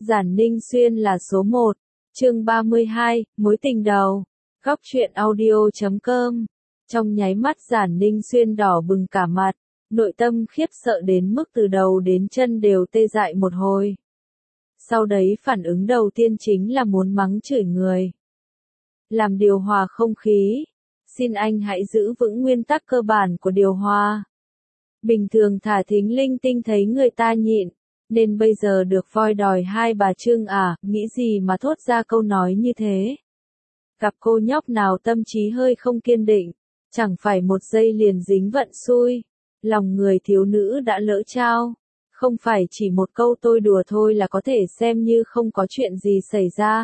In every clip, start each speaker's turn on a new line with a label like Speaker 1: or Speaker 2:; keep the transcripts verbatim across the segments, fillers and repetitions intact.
Speaker 1: Giản Ninh Xuyên là số một. Chương ba mươi hai, mối tình đầu. Góc truyện audio chấm com. Trong nháy mắt Giản Ninh Xuyên đỏ bừng cả mặt, nội tâm khiếp sợ đến mức từ đầu đến chân đều tê dại một hồi. Sau đấy phản ứng đầu tiên chính là muốn mắng chửi người. Làm điều hòa không khí. Xin anh hãy giữ vững nguyên tắc cơ bản của điều hòa. Bình thường thả thính linh tinh thấy người ta nhịn, nên bây giờ được voi đòi hai bà trưng à, nghĩ gì mà thốt ra câu nói như thế. Gặp cô nhóc nào tâm trí hơi không kiên định, chẳng phải một giây liền dính vận xui. Lòng người thiếu nữ đã lỡ trao. Không phải chỉ một câu tôi đùa thôi là có thể xem như không có chuyện gì xảy ra.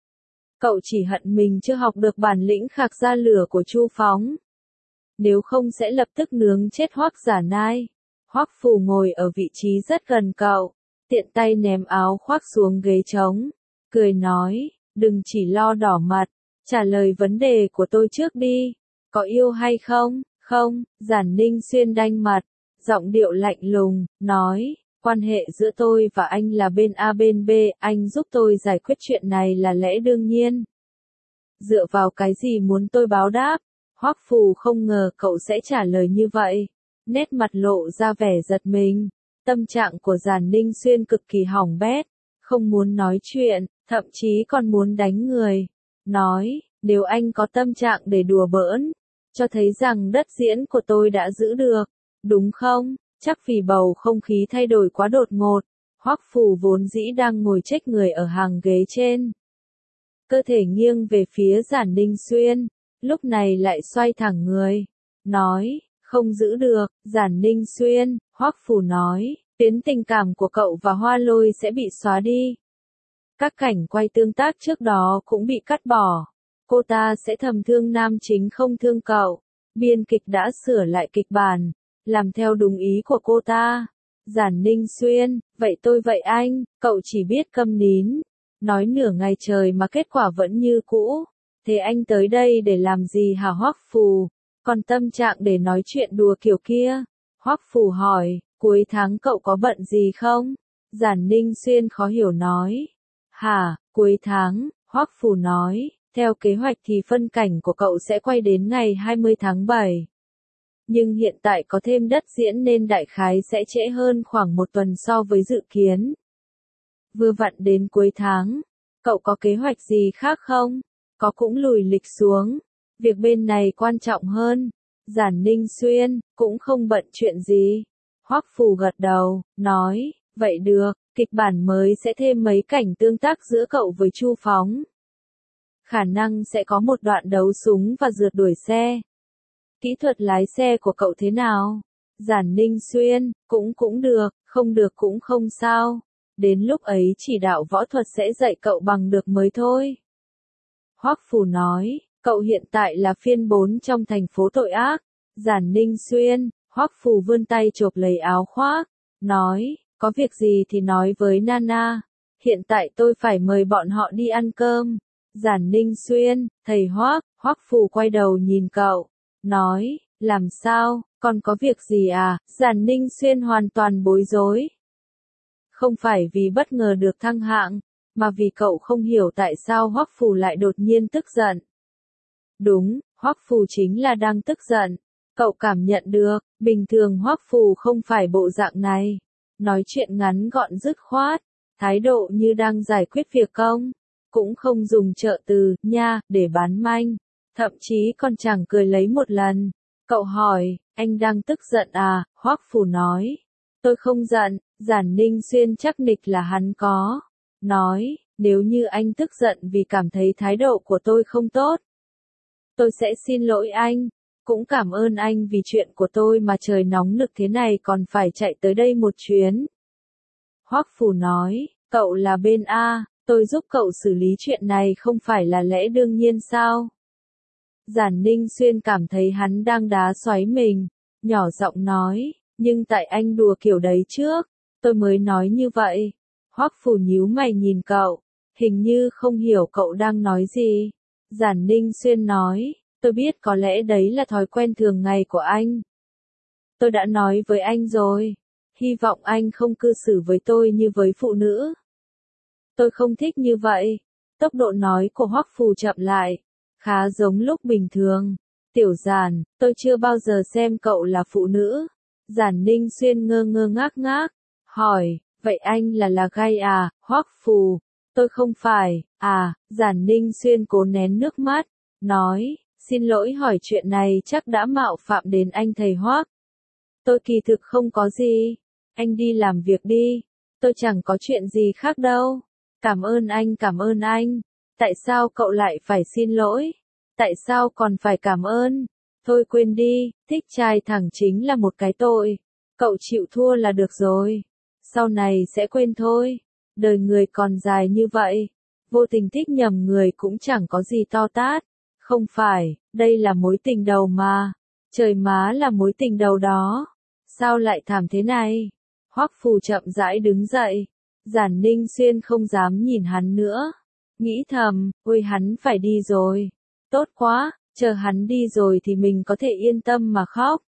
Speaker 1: Cậu chỉ hận mình chưa học được bản lĩnh khạc ra lửa của Chu Phóng. Nếu không sẽ lập tức nướng chết Hoắc Giả Nai. Hoắc Phù ngồi ở vị trí rất gần cậu, tiện tay ném áo khoác xuống ghế trống, cười nói, đừng chỉ lo đỏ mặt, trả lời vấn đề của tôi trước đi, có yêu hay không? Không. Giản Ninh Xuyên đanh mặt, giọng điệu lạnh lùng, nói, quan hệ giữa tôi và anh là bên A bên B, anh giúp tôi giải quyết chuyện này là lẽ đương nhiên. Dựa vào cái gì muốn tôi báo đáp? Hoắc Phù không ngờ cậu sẽ trả lời như vậy, nét mặt lộ ra vẻ giật mình. Tâm trạng của Giản Ninh Xuyên cực kỳ hỏng bét, không muốn nói chuyện, thậm chí còn muốn đánh người. Nói, nếu anh có tâm trạng để đùa bỡn, cho thấy rằng đất diễn của tôi đã giữ được, đúng không? Chắc vì bầu không khí thay đổi quá đột ngột, Hoắc Phù vốn dĩ đang ngồi chếch người ở hàng ghế trên. Cơ thể nghiêng về phía Giản Ninh Xuyên, lúc này lại xoay thẳng người, nói, không giữ được. Giản Ninh Xuyên, Hoắc Phù nói, tuyến tình cảm của cậu và Hoa Lôi sẽ bị xóa đi. Các cảnh quay tương tác trước đó cũng bị cắt bỏ. Cô ta sẽ thầm thương nam chính không thương cậu. Biên kịch đã sửa lại kịch bản, làm theo đúng ý của cô ta. Giản Ninh Xuyên, vậy tôi vậy anh, cậu chỉ biết câm nín. Nói nửa ngày trời mà kết quả vẫn như cũ. Thế anh tới đây để làm gì hả Hoắc Phù? Còn tâm trạng để nói chuyện đùa kiểu kia? Hoắc Phù hỏi, cuối tháng cậu có bận gì không? Giản Ninh Xuyên khó hiểu nói. Hả, cuối tháng? Hoắc Phù nói, theo kế hoạch thì phân cảnh của cậu sẽ quay đến ngày hai mươi tháng bảy. Nhưng hiện tại có thêm đất diễn nên đại khái sẽ trễ hơn khoảng một tuần so với dự kiến. Vừa vặn đến cuối tháng, cậu có kế hoạch gì khác không? Có cũng lùi lịch xuống. Việc bên này quan trọng hơn. Giản Ninh Xuyên, cũng không bận chuyện gì. Hoắc Phù gật đầu, nói, vậy được, kịch bản mới sẽ thêm mấy cảnh tương tác giữa cậu với Chu Phóng. Khả năng sẽ có một đoạn đấu súng và rượt đuổi xe. Kỹ thuật lái xe của cậu thế nào? Giản Ninh Xuyên, cũng cũng được, không được cũng không sao. Đến lúc ấy chỉ đạo võ thuật sẽ dạy cậu bằng được mới thôi. Hoắc Phù nói, cậu hiện tại là phiên bốn trong thành phố tội ác. Giản Ninh Xuyên, Hoắc Phù vươn tay chộp lấy áo khoác, nói, có việc gì thì nói với Nana. Hiện tại tôi phải mời bọn họ đi ăn cơm. Giản Ninh Xuyên, thầy Hoắc, Hoắc Phù quay đầu nhìn cậu, nói, làm sao, còn có việc gì à? Giản Ninh Xuyên hoàn toàn bối rối. Không phải vì bất ngờ được thăng hạng, mà vì cậu không hiểu tại sao Hoắc Phù lại đột nhiên tức giận. Đúng, Hoắc Phù chính là đang tức giận. Cậu cảm nhận được, bình thường Hoắc Phù không phải bộ dạng này. Nói chuyện ngắn gọn dứt khoát, thái độ như đang giải quyết việc công. Cũng không dùng trợ từ, nha, để bán manh. Thậm chí còn chẳng cười lấy một lần. Cậu hỏi, anh đang tức giận à? Hoắc Phù nói, tôi không giận. Giản Ninh Xuyên chắc nịch là hắn có. Nói, nếu như anh tức giận vì cảm thấy thái độ của tôi không tốt, tôi sẽ xin lỗi anh. Cũng cảm ơn anh vì chuyện của tôi mà trời nóng nực thế này còn phải chạy tới đây một chuyến. Hoắc Phù nói, cậu là bên A, tôi giúp cậu xử lý chuyện này không phải là lẽ đương nhiên sao? Giản Ninh Xuyên cảm thấy hắn đang đá xoáy mình, nhỏ giọng nói, nhưng tại anh đùa kiểu đấy trước, tôi mới nói như vậy. Hoắc Phù nhíu mày nhìn cậu, hình như không hiểu cậu đang nói gì. Giản Ninh Xuyên nói, tôi biết có lẽ đấy là thói quen thường ngày của anh. Tôi đã nói với anh rồi, hy vọng anh không cư xử với tôi như với phụ nữ. tôi không thích như vậy. Tốc độ nói của Hoắc Phù chậm lại, khá giống lúc bình thường. Tiểu Giản, tôi chưa bao giờ xem cậu là phụ nữ. Giản Ninh Xuyên ngơ ngơ ngác ngác, hỏi, vậy anh là là gay à, Hoắc Phù? Tôi không phải, à, Giản Ninh Xuyên cố nén nước mắt, nói, xin lỗi hỏi chuyện này chắc đã mạo phạm đến anh thầy Hoắc. Tôi kỳ thực không có gì, anh đi làm việc đi, tôi chẳng có chuyện gì khác đâu. Cảm ơn anh, cảm ơn anh. Tại sao cậu lại phải xin lỗi? Tại sao còn phải cảm ơn? Thôi quên đi, thích trai thẳng chính là một cái tội. Cậu chịu thua là được rồi. Sau này sẽ quên thôi. Đời người còn dài như vậy. Vô tình thích nhầm người cũng chẳng có gì to tát. Không phải, đây là mối tình đầu mà. Trời má là mối tình đầu đó. Sao lại thảm thế này? Hoắc Phù chậm rãi đứng dậy. Giản Ninh Xuyên không dám nhìn hắn nữa. Nghĩ thầm, ôi hắn phải đi rồi. Tốt quá, chờ hắn đi rồi thì mình có thể yên tâm mà khóc.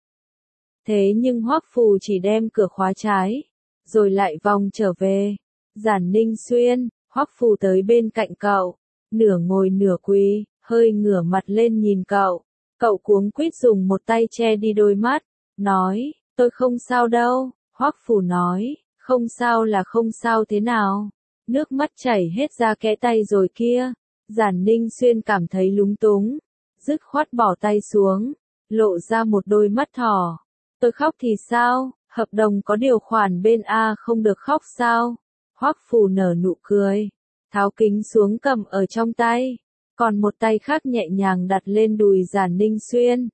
Speaker 1: Thế nhưng Hoắc Phù chỉ đem cửa khóa trái, rồi lại vòng trở về. Giản Ninh Xuyên, Hoắc Phù tới bên cạnh cậu, nửa ngồi nửa quỳ, hơi ngửa mặt lên nhìn cậu. Cậu cuống quýt dùng một tay che đi đôi mắt, nói, tôi không sao đâu. Hoắc Phù nói, không sao là không sao thế nào? Nước mắt chảy hết ra kẽ tay rồi kia. Giản Ninh Xuyên cảm thấy lúng túng, dứt khoát bỏ tay xuống, lộ ra một đôi mắt thỏ. Tôi khóc thì sao? Hợp đồng có điều khoản bên A không được khóc sao? Hoắc Phù nở nụ cười, tháo kính xuống cầm ở trong tay, còn một tay khác nhẹ nhàng đặt lên đùi Giản Ninh Xuyên.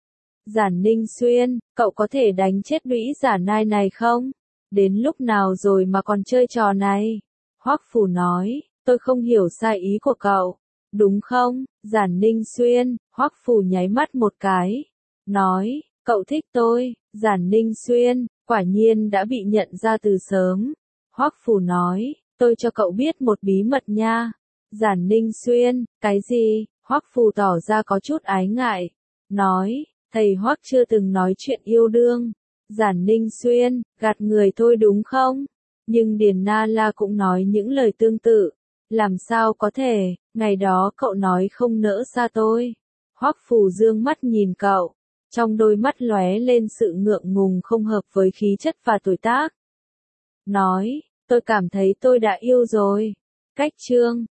Speaker 1: Giản Ninh Xuyên, cậu có thể đánh chết lũy giả nai này không? Đến lúc nào rồi mà còn chơi trò này? Hoắc Phù nói, tôi không hiểu sai ý của cậu, đúng không? Giản Ninh Xuyên, Hoắc Phù nháy mắt một cái, nói, cậu thích tôi. Giản Ninh Xuyên, quả nhiên đã bị nhận ra từ sớm. Hoắc Phù nói, tôi cho cậu biết một bí mật nha. Giản Ninh Xuyên, cái gì? Hoắc Phù tỏ ra có chút ái ngại, nói, thầy Hoắc chưa từng nói chuyện yêu đương. Giản Ninh Xuyên, gạt người thôi đúng không? Nhưng Điền Na La cũng nói những lời tương tự. Làm sao có thể, ngày đó cậu nói không nỡ xa tôi. Hoắc Phù dương mắt nhìn cậu, trong đôi mắt lóe lên sự ngượng ngùng không hợp với khí chất và tuổi tác. Nói, tôi cảm thấy tôi đã yêu rồi. Cách chương